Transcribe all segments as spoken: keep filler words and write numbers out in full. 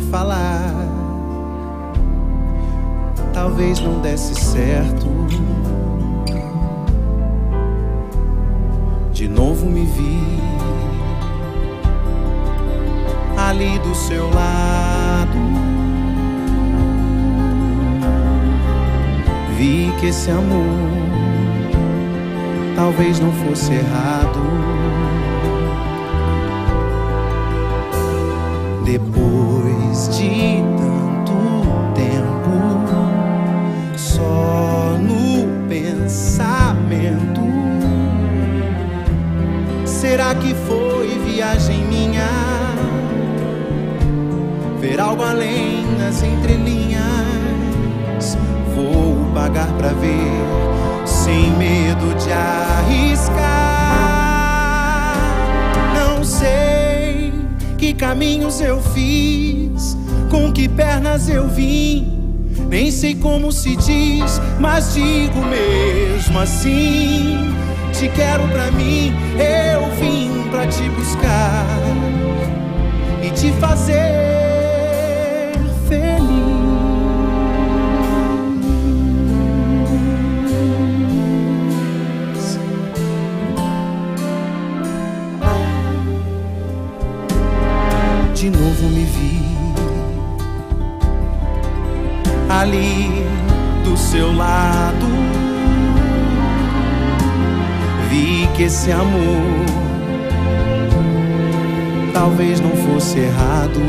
falar. Talvez não desse certo. De novo me vi ali do seu lado. Vi que esse amor talvez não fosse errado. Depois de tanto tempo, só no pensamento, será que foi viagem minha? Ver algo além nas entrelinhas. Vou pagar pra ver, sem medo de arriscar. Não sei que caminhos eu fiz, com que pernas eu vim. Nem sei como se diz, mas digo mesmo assim: te quero pra mim, eu vim pra te buscar e te fazer feliz. De novo me vi ali do seu lado. Vi que esse amor talvez não fosse errado.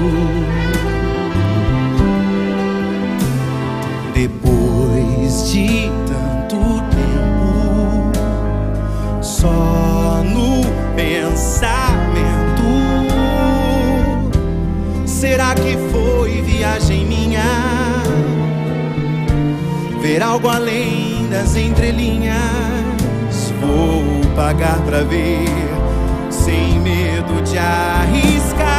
Depois de tanto tempo, só no pensamento, será que foi viagem minha? Ver algo além das entrelinhas. Vou pagar pra ver, sem medo de arriscar.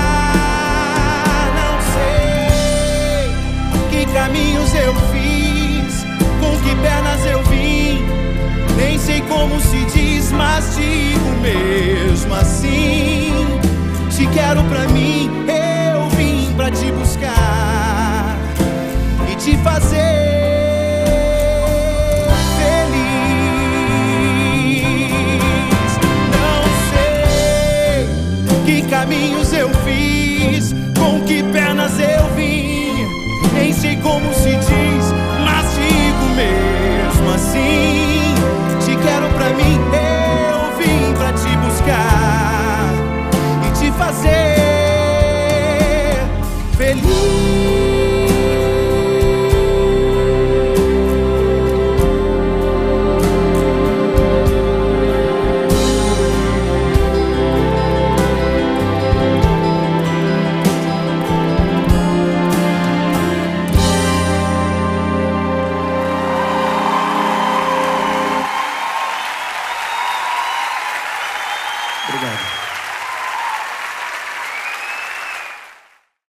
Não sei que caminhos eu fiz, com que pernas eu vim. Nem sei como se diz, mas digo mesmo assim: te quero pra mim, eu vim pra te buscar e te fazer caminhos eu fiz, com que pernas eu vim. Nem sei como se diz, mas digo mesmo assim: te quero pra mim, eu vim pra te buscar